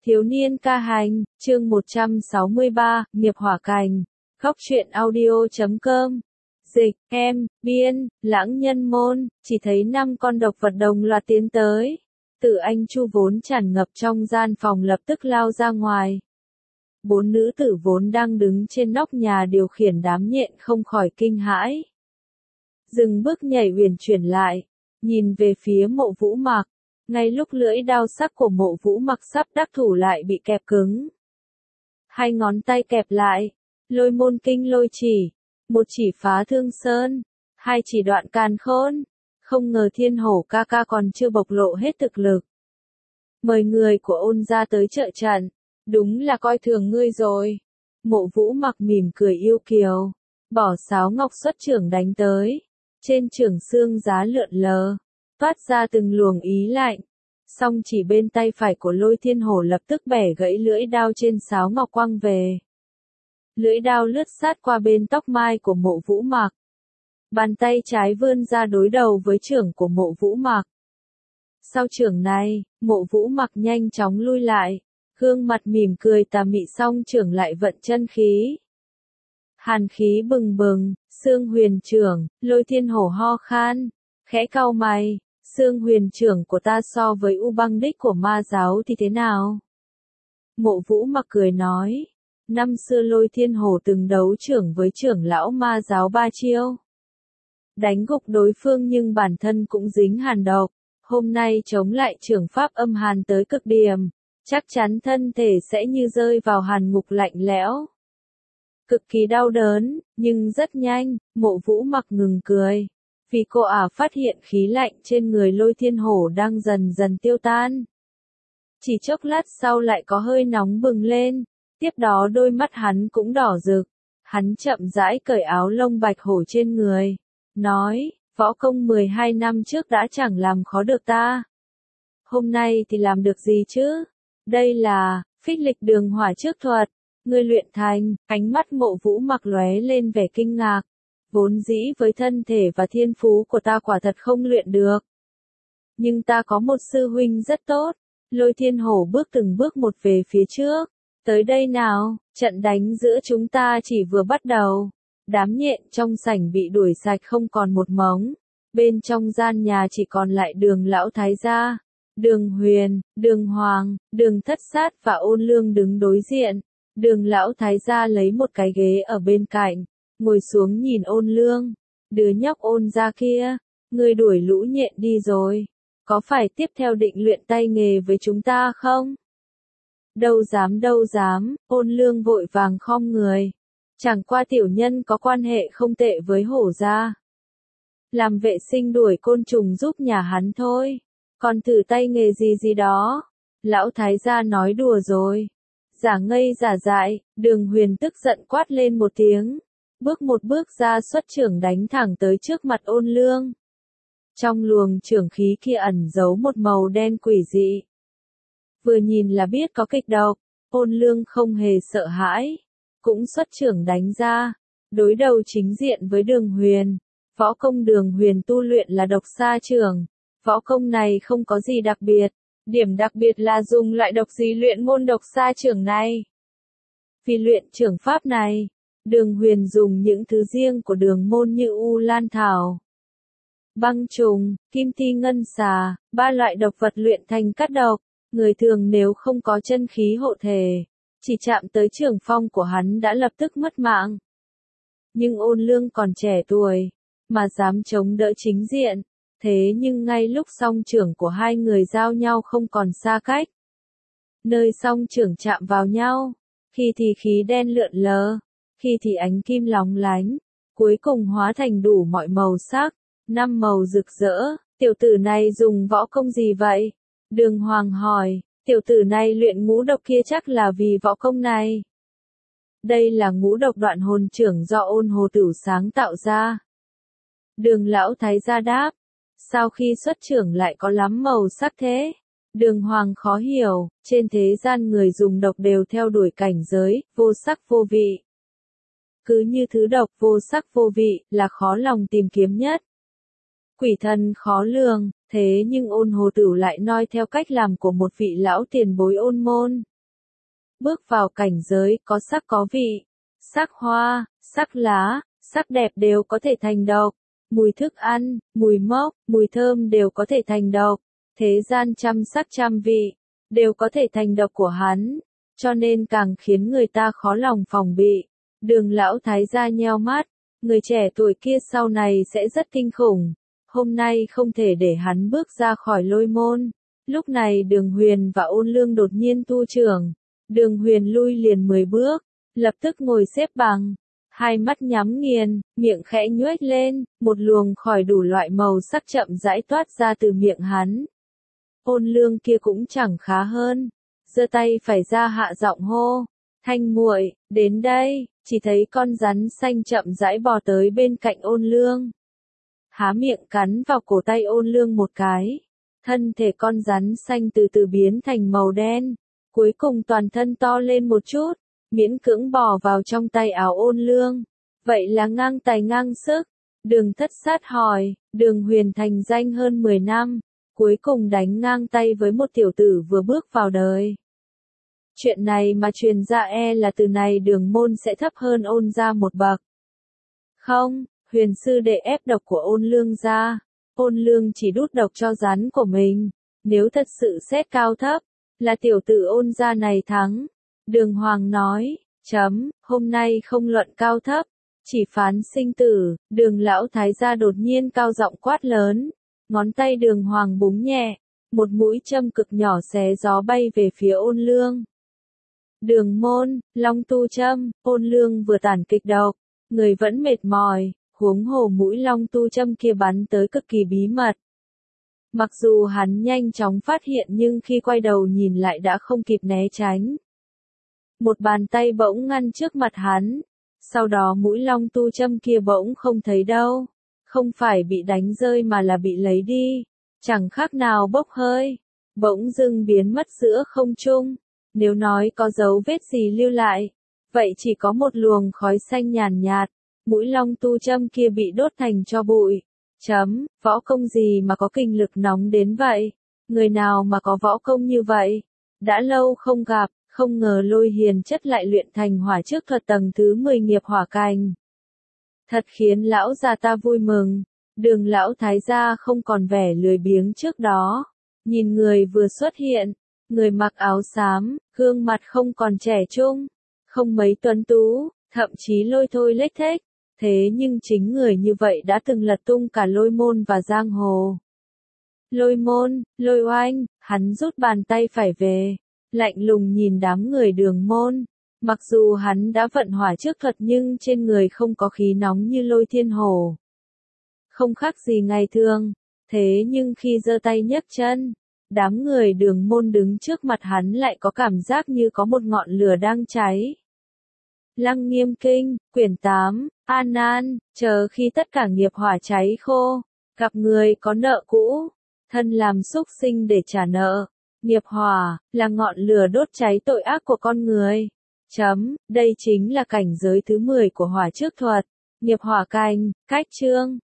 Thiếu niên ca hành, chương 163, nghiệp hỏa cành. Góc truyện audio.com. Dịch, em, biên, lãng nhân môn, chỉ thấy 5 con độc vật đồng loạt tiến tới. Tử Anh Chu vốn tràn ngập trong gian phòng lập tức lao ra ngoài. 4 nữ tử vốn đang đứng trên nóc nhà điều khiển đám nhện không khỏi kinh hãi. Dừng bước nhảy huyền chuyển lại, nhìn về phía Mộ Vũ Mạc. Ngay lúc lưỡi đao sắc của Mộ Vũ Mạc sắp đắc thủ lại bị kẹp cứng. 2 ngón tay kẹp lại, lôi môn kinh lôi chỉ, một chỉ phá thương sơn, 2 chỉ đoạn càn khôn. Không ngờ Thiên Hổ ca ca còn chưa bộc lộ hết thực lực. Mời người của Ôn gia tới trợ trận, đúng là coi thường ngươi rồi. Mộ Vũ Mạc mỉm cười yêu kiều, bỏ sáo ngọc xuất chưởng đánh tới. Trên chưởng xương giá lượn lờ, phát ra từng luồng ý lạnh. Song chỉ bên tay phải của Lôi Thiên Hổ lập tức bẻ gãy lưỡi đao trên sáo ngọc quăng về. Lưỡi đao lướt sát qua bên tóc mai của Mộ Vũ Mạc. Bàn tay trái vươn ra đối đầu với chưởng của Mộ Vũ Mạc. Sau chưởng này, Mộ Vũ Mạc nhanh chóng lui lại, gương mặt mỉm cười tà mị song chưởng lại vận chân khí. Hàn khí bừng bừng, xương huyền chưởng, Lôi Thiên Hổ ho khan, khẽ cau mày, xương huyền chưởng của ta so với U Băng Đích của ma giáo thì thế nào? Mộ Vũ Mạc cười nói, năm xưa Lôi Thiên Hổ từng đấu chưởng với trưởng lão ma giáo 3 chiêu. Đánh gục đối phương nhưng bản thân cũng dính hàn độc, hôm nay chống lại chưởng pháp âm hàn tới cực điểm, chắc chắn thân thể sẽ như rơi vào hàn ngục lạnh lẽo. Cực kỳ đau đớn, nhưng rất nhanh, Mộ Vũ Mạc ngừng cười. Vì cô ả phát hiện khí lạnh trên người Lôi Thiên Hổ đang dần dần tiêu tan. Chỉ chốc lát sau lại có hơi nóng bừng lên, tiếp đó đôi mắt hắn cũng đỏ rực. Hắn chậm rãi cởi áo lông bạch hổ trên người, nói, võ công 12 năm trước đã chẳng làm khó được ta. Hôm nay thì làm được gì chứ? Đây là, phích lịch đường hỏa trước thuật. Ngươi luyện thành, ánh mắt Mộ Vũ Mạc lóe lên vẻ kinh ngạc. Vốn dĩ với thân thể và thiên phú của ta quả thật không luyện được. Nhưng ta có một sư huynh rất tốt. Lôi Thiên Hổ bước từng bước một về phía trước. Tới đây nào, trận đánh giữa chúng ta chỉ vừa bắt đầu. Đám nhện trong sảnh bị đuổi sạch không còn một mống. Bên trong gian nhà chỉ còn lại Đường lão thái gia, Đường Huyền, Đường Hoàng, Đường Thất Sát và Ôn Lương đứng đối diện. Đường lão thái gia lấy một cái ghế ở bên cạnh, ngồi xuống nhìn Ôn Lương. Đứa nhóc Ôn gia kia, ngươi đuổi lũ nhện đi rồi. Có phải tiếp theo định luyện tay nghề với chúng ta không? Đâu dám, Ôn Lương vội vàng khom người. Chẳng qua tiểu nhân có quan hệ không tệ với Hổ gia. Làm vệ sinh đuổi côn trùng giúp nhà hắn thôi. Còn thử tay nghề gì đó. Lão thái gia nói đùa rồi. Giả ngây giả dại, Đường Huyền tức giận quát lên một tiếng. Bước một bước ra xuất chưởng đánh thẳng tới trước mặt Ôn Lương. Trong luồng chưởng khí kia ẩn giấu một màu đen quỷ dị. Vừa nhìn là biết có kịch độc, Ôn Lương không hề sợ hãi. Cũng xuất chưởng đánh ra, đối đầu chính diện với Đường Huyền. Võ công Đường Huyền tu luyện là độc sa chưởng. Võ công này không có gì đặc biệt. Điểm đặc biệt là dùng loại độc gì luyện môn độc sa chưởng này. Vì luyện chưởng pháp này, Đường Huyền dùng những thứ riêng của đường môn như U Lan Thảo, băng trùng, kim ti ngân xà, 3 loại độc vật luyện thành cắt độc. Người thường nếu không có chân khí hộ thể, chỉ chạm tới chưởng phong của hắn đã lập tức mất mạng. Nhưng Ôn Lương còn trẻ tuổi, mà dám chống đỡ chính diện. Thế nhưng ngay lúc song chưởng của hai người giao nhau không còn xa cách. Nơi song chưởng chạm vào nhau, khi thì khí đen lượn lờ, khi thì ánh kim lóng lánh, cuối cùng hóa thành đủ mọi màu sắc, 5 màu rực rỡ. Tiểu tử này dùng võ công gì vậy? Đường Hoàng hỏi, tiểu tử này luyện ngũ độc kia chắc là vì võ công này. Đây là ngũ độc đoạn hồn chưởng do Ôn Hồ Tửu sáng tạo ra. Đường lão thái gia đáp. Sau khi xuất chưởng lại có lắm màu sắc thế? Đường Hoàng khó hiểu, trên thế gian người dùng độc đều theo đuổi cảnh giới, vô sắc vô vị. Cứ như thứ độc vô sắc vô vị, là khó lòng tìm kiếm nhất. Quỷ thần khó lường, thế nhưng Ôn Hồ Tửu lại noi theo cách làm của một vị lão tiền bối Ôn môn. bước vào cảnh giới có sắc có vị, sắc hoa, sắc lá, sắc đẹp đều có thể thành độc, mùi thức ăn, mùi mốc, mùi thơm đều có thể thành độc, thế gian trăm sắc trăm vị, đều có thể thành độc của hắn, cho nên càng khiến người ta khó lòng phòng bị. Đường lão thái gia nheo mắt, người trẻ tuổi kia sau này sẽ rất kinh khủng, hôm nay không thể để hắn bước ra khỏi lôi môn. Lúc này Đường Huyền và Ôn Lương đột nhiên tu trưởng, Đường Huyền lui liền 10 bước, lập tức ngồi xếp bằng, hai mắt nhắm nghiền, miệng khẽ nhoếch lên, một luồng khỏi đủ loại màu sắc chậm rãi toát ra từ miệng hắn. Ôn Lương kia cũng chẳng khá hơn, giơ tay phải ra hạ giọng hô, Thanh muội, đến đây, chỉ thấy con rắn xanh chậm rãi bò tới bên cạnh Ôn Lương. Há miệng cắn vào cổ tay Ôn Lương một cái, thân thể con rắn xanh từ từ biến thành màu đen, cuối cùng toàn thân to lên một chút, miễn cưỡng bò vào trong tay áo Ôn Lương. Vậy là ngang tài ngang sức. Đường Thất Sát hỏi, Đường Huyền thành danh hơn 10 năm, cuối cùng đánh ngang tay với một tiểu tử vừa bước vào đời. Chuyện này mà truyền ra là từ này Đường môn sẽ thấp hơn Ôn gia một bậc. Không, Huyền sư đệ ép độc của Ôn Lương ra, Ôn Lương chỉ đút độc cho rắn của mình, nếu thật sự xét cao thấp, là tiểu tử Ôn gia này thắng. Đường Hoàng nói, hôm nay không luận cao thấp, chỉ phán sinh tử. Đường lão thái gia đột nhiên cao giọng quát lớn, ngón tay Đường Hoàng búng nhẹ, một mũi châm cực nhỏ xé gió bay về phía Ôn Lương. Đường môn, long tu châm. Ôn Lương vừa tản kịch độc, người vẫn mệt mỏi, huống hồ mũi long tu châm kia bắn tới cực kỳ bí mật. Mặc dù hắn nhanh chóng phát hiện nhưng khi quay đầu nhìn lại đã không kịp né tránh. Một bàn tay bỗng ngăn trước mặt hắn, sau đó mũi long tu châm kia bỗng không thấy đâu, không phải bị đánh rơi mà là bị lấy đi, chẳng khác nào bốc hơi, bỗng dưng biến mất giữa không trung. Nếu nói có dấu vết gì lưu lại, vậy chỉ có một luồng khói xanh nhàn nhạt, mũi long tu châm kia bị đốt thành tro bụi. Võ công gì mà có kinh lực nóng đến vậy? Người nào mà có võ công như vậy? Đã lâu không gặp, không ngờ Lôi Hiền chất lại luyện thành hỏa trước thuật tầng thứ 10 nghiệp hỏa cành. Thật khiến lão già ta vui mừng. Đường lão thái gia không còn vẻ lười biếng trước đó. Nhìn người vừa xuất hiện, người mặc áo xám, gương mặt không còn trẻ trung, không mấy tuấn tú, thậm chí lôi thôi lếch thếch. Thế nhưng chính người như vậy đã từng lật tung cả Lôi môn và giang hồ. Lôi môn, Lôi oanh, hắn rút bàn tay phải về, lạnh lùng nhìn đám người Đường môn. Mặc dù hắn đã vận hỏa trước thuật nhưng trên người không có khí nóng như Lôi Thiên Hổ. Không khác gì ngày thường, thế nhưng khi giơ tay nhấc chân, đám người Đường môn đứng trước mặt hắn lại có cảm giác như có một ngọn lửa đang cháy. Lăng Nghiêm Kinh, quyển 8, An An, chờ khi tất cả nghiệp hỏa cháy khô, gặp người có nợ cũ, thân làm súc sinh để trả nợ. Nghiệp hỏa, là ngọn lửa đốt cháy tội ác của con người. Đây chính là cảnh giới thứ 10 của hỏa trước thuật. Nghiệp hỏa cành, cách chương.